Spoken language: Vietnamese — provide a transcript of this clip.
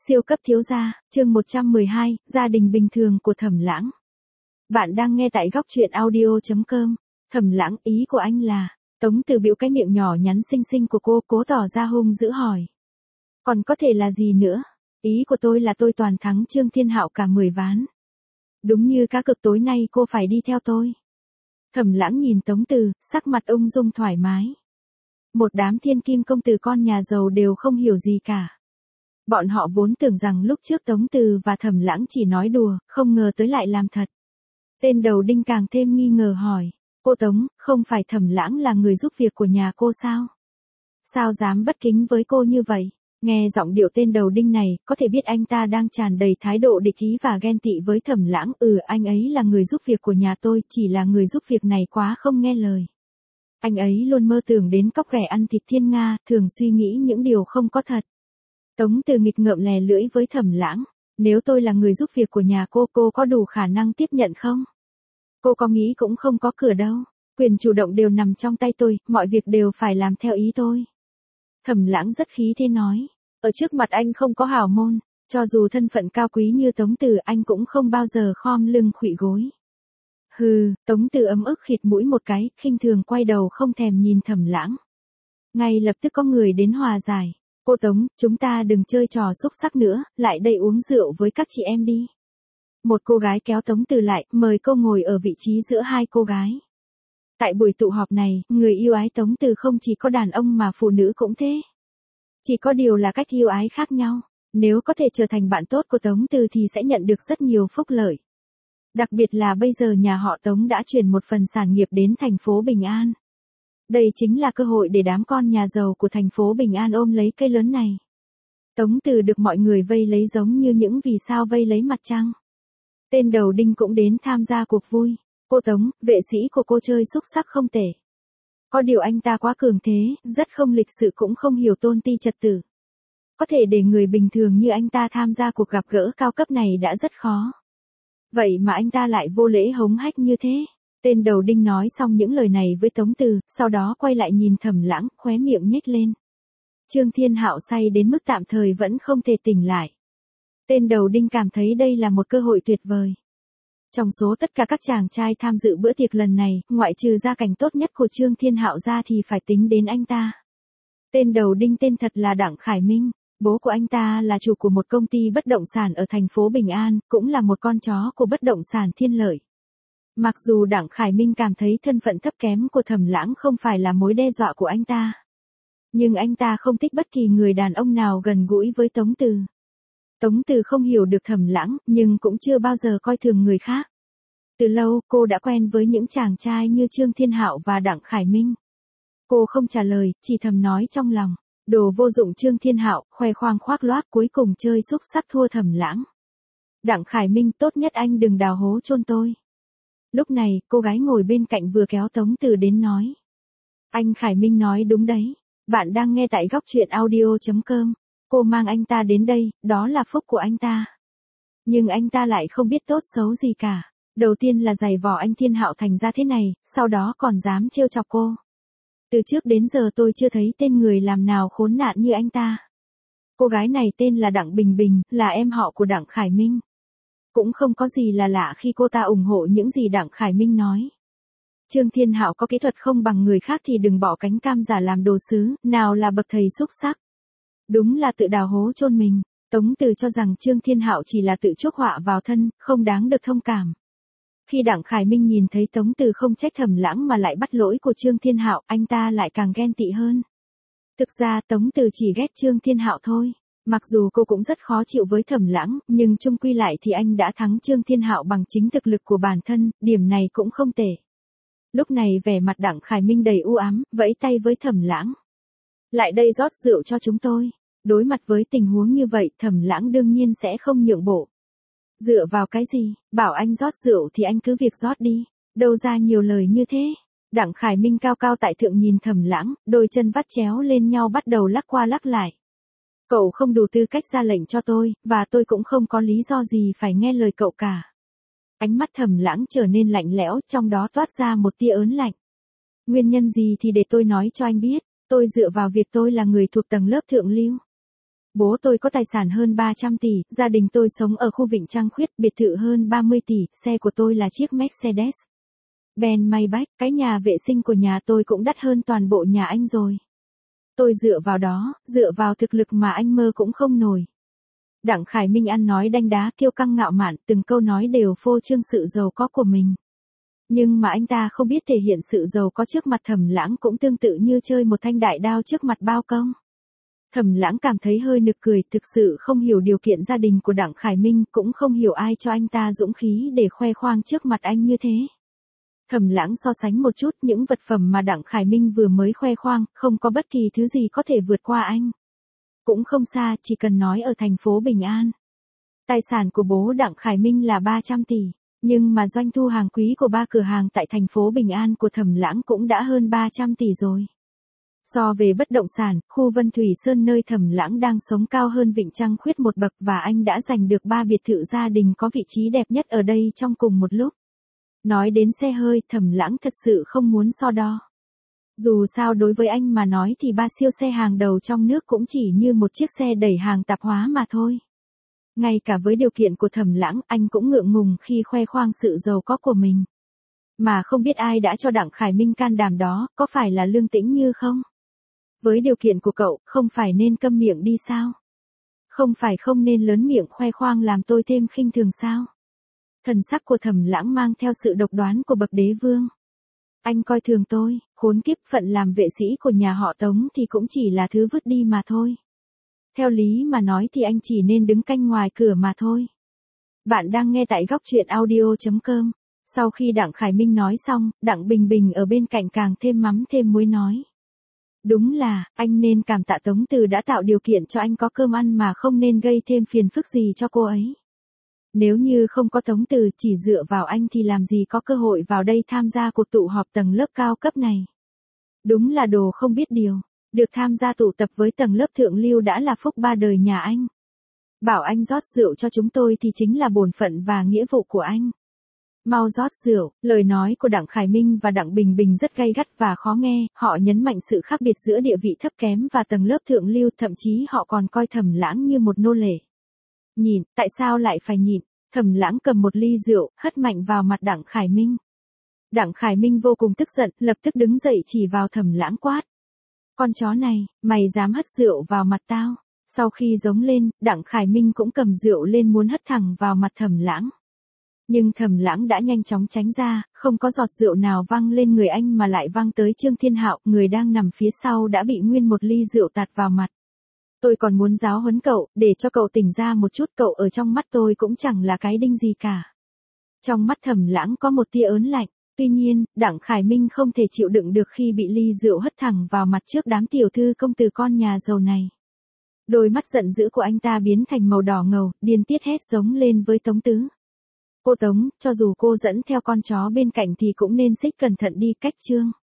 Siêu cấp thiếu gia, chương 112, gia đình bình thường của Thẩm Lãng. Bạn đang nghe tại góc truyện audio.com. Thẩm Lãng, ý của anh là, Tống Từ bĩu cái miệng nhỏ nhắn xinh xinh của cô, cố tỏ ra hung dữ hỏi. Còn có thể là gì nữa? Ý của tôi là tôi toàn thắng Trương Thiên Hạo cả 10 ván. Đúng như cá cược tối nay cô phải đi theo tôi. Thẩm Lãng nhìn Tống Từ, sắc mặt ung dung thoải mái. Một đám thiên kim công tử con nhà giàu đều không hiểu gì cả. Bọn họ vốn tưởng rằng lúc trước Tống Từ và Thẩm Lãng chỉ nói đùa, không ngờ tới lại làm thật. Tên đầu đinh càng thêm nghi ngờ hỏi, cô Tống, không phải Thẩm Lãng là người giúp việc của nhà cô sao? Sao dám bất kính với cô như vậy? Nghe giọng điệu tên đầu đinh này, có thể biết anh ta đang tràn đầy thái độ địch ý và ghen tị với Thẩm Lãng. Anh ấy là người giúp việc của nhà tôi, chỉ là người giúp việc này quá không nghe lời. Anh ấy luôn mơ tưởng đến cóc ghẻ ăn thịt thiên nga, thường suy nghĩ những điều không có thật. Tống Từ nghịch ngợm lè lưỡi với Thẩm Lãng, nếu tôi là người giúp việc của nhà cô có đủ khả năng tiếp nhận không? Cô có nghĩ cũng không có cửa đâu, quyền chủ động đều nằm trong tay tôi, mọi việc đều phải làm theo ý tôi. Thẩm Lãng rất khí thế nói, ở trước mặt anh không có hảo môn, cho dù thân phận cao quý như Tống Từ anh cũng không bao giờ khom lưng khuỵu gối. Hừ, Tống Từ ấm ức khịt mũi một cái, khinh thường quay đầu không thèm nhìn Thẩm Lãng. Ngay lập tức có người đến hòa giải. Cô Tống, chúng ta đừng chơi trò xúc xắc nữa, lại đây uống rượu với các chị em đi. Một cô gái kéo Tống Từ lại, mời cô ngồi ở vị trí giữa hai cô gái. Tại buổi tụ họp này, người yêu ái Tống Từ không chỉ có đàn ông mà phụ nữ cũng thế. Chỉ có điều là cách yêu ái khác nhau. Nếu có thể trở thành bạn tốt của Tống Từ thì sẽ nhận được rất nhiều phúc lợi. Đặc biệt là bây giờ nhà họ Tống đã chuyển một phần sản nghiệp đến thành phố Bình An. Đây chính là cơ hội để đám con nhà giàu của thành phố Bình An ôm lấy cây lớn này. Tống Từ được mọi người vây lấy giống như những vì sao vây lấy mặt trăng. Tên đầu đinh cũng đến tham gia cuộc vui. Cô Tống, vệ sĩ của cô chơi xúc xắc không tệ. Có điều anh ta quá cường thế, rất không lịch sự cũng không hiểu tôn ti trật tự. Có thể để người bình thường như anh ta tham gia cuộc gặp gỡ cao cấp này đã rất khó. Vậy mà anh ta lại vô lễ hống hách như thế. Tên đầu đinh nói xong những lời này với Tống Từ, sau đó quay lại nhìn Thẩm Lãng, khóe miệng nhếch lên. Trương Thiên Hạo say đến mức tạm thời vẫn không thể tỉnh lại. Tên đầu đinh cảm thấy đây là một cơ hội tuyệt vời. Trong số tất cả các chàng trai tham dự bữa tiệc lần này, ngoại trừ gia cảnh tốt nhất của Trương Thiên Hạo ra thì phải tính đến anh ta. Tên đầu đinh tên thật là Đặng Khải Minh. Bố của anh ta là chủ của một công ty bất động sản ở thành phố Bình An, cũng là một con chó của bất động sản Thiên Lợi. Mặc dù Đặng Khải Minh cảm thấy thân phận thấp kém của Thẩm Lãng không phải là mối đe dọa của anh ta. Nhưng anh ta không thích bất kỳ người đàn ông nào gần gũi với Tống Từ. Tống Từ không hiểu được Thẩm Lãng, nhưng cũng chưa bao giờ coi thường người khác. Từ lâu, cô đã quen với những chàng trai như Trương Thiên Hạo và Đặng Khải Minh. Cô không trả lời, chỉ thầm nói trong lòng. Đồ vô dụng Trương Thiên Hạo, khoe khoang khoác loác cuối cùng chơi xúc xắc thua Thẩm Lãng. Đặng Khải Minh, tốt nhất anh đừng đào hố chôn tôi. Lúc này, cô gái ngồi bên cạnh vừa kéo Tống Từ đến nói. Anh Khải Minh nói đúng đấy. Bạn đang nghe tại góc truyện audio.com. Cô mang anh ta đến đây, đó là phúc của anh ta. Nhưng anh ta lại không biết tốt xấu gì cả. Đầu tiên là giày vò anh Thiên Hạo thành ra thế này, sau đó còn dám trêu chọc cô. Từ trước đến giờ tôi chưa thấy tên người làm nào khốn nạn như anh ta. Cô gái này tên là Đặng Bình Bình, là em họ của Đặng Khải Minh. Cũng không có gì là lạ khi cô ta ủng hộ những gì Đặng Khải Minh nói. Trương Thiên Hạo có kỹ thuật không bằng người khác thì đừng bỏ cánh cam giả làm đồ sứ, nào là bậc thầy xúc xắc. Đúng là tự đào hố chôn mình. Tống Từ cho rằng Trương Thiên Hạo chỉ là tự chuốc họa vào thân, không đáng được thông cảm. Khi Đặng Khải Minh nhìn thấy Tống Từ không trách Thẩm Lãng mà lại bắt lỗi của Trương Thiên Hạo, anh ta lại càng ghen tị hơn. Thực ra Tống Từ chỉ ghét Trương Thiên Hạo thôi. Mặc dù cô cũng rất khó chịu với Thẩm Lãng, nhưng chung quy lại thì anh đã thắng Trương Thiên Hạo bằng chính thực lực của bản thân, điểm này cũng không tệ. Lúc này vẻ mặt Đặng Khải Minh đầy u ám, vẫy tay với Thẩm Lãng. Lại đây rót rượu cho chúng tôi. Đối mặt với tình huống như vậy, Thẩm Lãng đương nhiên sẽ không nhượng bộ. Dựa vào cái gì, bảo anh rót rượu thì anh cứ việc rót đi, đâu ra nhiều lời như thế. Đặng Khải Minh cao cao tại thượng nhìn Thẩm Lãng, đôi chân vắt chéo lên nhau bắt đầu lắc qua lắc lại. Cậu không đủ tư cách ra lệnh cho tôi, và tôi cũng không có lý do gì phải nghe lời cậu cả. Ánh mắt Thẩm Lãng trở nên lạnh lẽo, trong đó toát ra một tia ớn lạnh. Nguyên nhân gì thì để tôi nói cho anh biết, tôi dựa vào việc tôi là người thuộc tầng lớp thượng lưu. Bố tôi có tài sản hơn 300 tỷ, gia đình tôi sống ở khu Vịnh Trăng Khuyết, biệt thự hơn 30 tỷ, xe của tôi là chiếc Mercedes Benz Maybach, cái nhà vệ sinh của nhà tôi cũng đắt hơn toàn bộ nhà anh rồi. Tôi dựa vào đó, dựa vào thực lực mà anh mơ cũng không nổi. Đặng Khải Minh ăn nói đanh đá, kiêu căng ngạo mạn, từng câu nói đều phô trương sự giàu có của mình. Nhưng mà anh ta không biết thể hiện sự giàu có trước mặt Thẩm Lãng cũng tương tự như chơi một thanh đại đao trước mặt bao công. Thẩm Lãng cảm thấy hơi nực cười, thực sự không hiểu điều kiện gia đình của Đặng Khải Minh, cũng không hiểu ai cho anh ta dũng khí để khoe khoang trước mặt anh như thế. Thẩm Lãng so sánh một chút những vật phẩm mà Đặng Khải Minh vừa mới khoe khoang, không có bất kỳ thứ gì có thể vượt qua anh. Cũng không xa, chỉ cần nói ở thành phố Bình An. Tài sản của bố Đặng Khải Minh là 300 tỷ, nhưng mà doanh thu hàng quý của 3 cửa hàng tại thành phố Bình An của Thẩm Lãng cũng đã hơn 300 tỷ rồi. So về bất động sản, khu Vân Thủy Sơn nơi Thẩm Lãng đang sống cao hơn Vịnh Trăng Khuyết một bậc và anh đã giành được 3 biệt thự gia đình có vị trí đẹp nhất ở đây trong cùng một lúc. Nói đến xe hơi, Thẩm Lãng thật sự không muốn so đo. Dù sao đối với anh mà nói thì 3 siêu xe hàng đầu trong nước cũng chỉ như một chiếc xe đẩy hàng tạp hóa mà thôi. Ngay cả với điều kiện của Thẩm Lãng, anh cũng ngượng ngùng khi khoe khoang sự giàu có của mình. Mà không biết ai đã cho Đặng Khải Minh can đảm đó, có phải là Lương Tĩnh Như không? Với điều kiện của cậu, không phải nên câm miệng đi sao? Không phải không nên lớn miệng khoe khoang làm tôi thêm khinh thường sao? Thần sắc của Thẩm Lãng mang theo sự độc đoán của bậc đế vương. Anh coi thường tôi, khốn kiếp, phận làm vệ sĩ của nhà họ Tống thì cũng chỉ là thứ vứt đi mà thôi. Theo lý mà nói thì anh chỉ nên đứng canh ngoài cửa mà thôi. Bạn đang nghe tại góc truyện audio.com. Sau khi Đặng Khải Minh nói xong, Đặng Bình Bình ở bên cạnh càng thêm mắm thêm muối nói. Đúng là, anh nên cảm tạ Tống Từ đã tạo điều kiện cho anh có cơm ăn mà không nên gây thêm phiền phức gì cho cô ấy. Nếu như không có Tống Từ, chỉ dựa vào anh thì làm gì có cơ hội vào đây tham gia cuộc tụ họp tầng lớp cao cấp này. Đúng là đồ không biết điều, được tham gia tụ tập với tầng lớp thượng lưu đã là phúc ba đời nhà anh. Bảo anh rót rượu cho chúng tôi thì chính là bổn phận và nghĩa vụ của anh. Mau rót rượu, lời nói của Đặng Khải Minh và Đặng Bình Bình rất gay gắt và khó nghe, họ nhấn mạnh sự khác biệt giữa địa vị thấp kém và tầng lớp thượng lưu, thậm chí họ còn coi Thẩm Lãng như một nô lệ. Nhịn, tại sao lại phải nhịn? Thẩm Lãng cầm một ly rượu, hất mạnh vào mặt Đặng Khải Minh. Đặng Khải Minh vô cùng tức giận, lập tức đứng dậy chỉ vào Thẩm Lãng quát. Con chó này, mày dám hất rượu vào mặt tao? Sau khi giống lên, Đặng Khải Minh cũng cầm rượu lên muốn hất thẳng vào mặt Thẩm Lãng. Nhưng Thẩm Lãng đã nhanh chóng tránh ra, không có giọt rượu nào văng lên người anh mà lại văng tới Trương Thiên Hạo, người đang nằm phía sau đã bị nguyên một ly rượu tạt vào mặt. Tôi còn muốn giáo huấn cậu, để cho cậu tỉnh ra một chút, cậu ở trong mắt tôi cũng chẳng là cái đinh gì cả. Trong mắt Thẩm Lãng có một tia ớn lạnh, tuy nhiên, Đặng Khải Minh không thể chịu đựng được khi bị ly rượu hất thẳng vào mặt trước đám tiểu thư công tử con nhà giàu này. Đôi mắt giận dữ của anh ta biến thành màu đỏ ngầu, điên tiết hét giống lên với Tống Tứ. Cô Tống, cho dù cô dẫn theo con chó bên cạnh thì cũng nên xích cẩn thận đi, cách Trương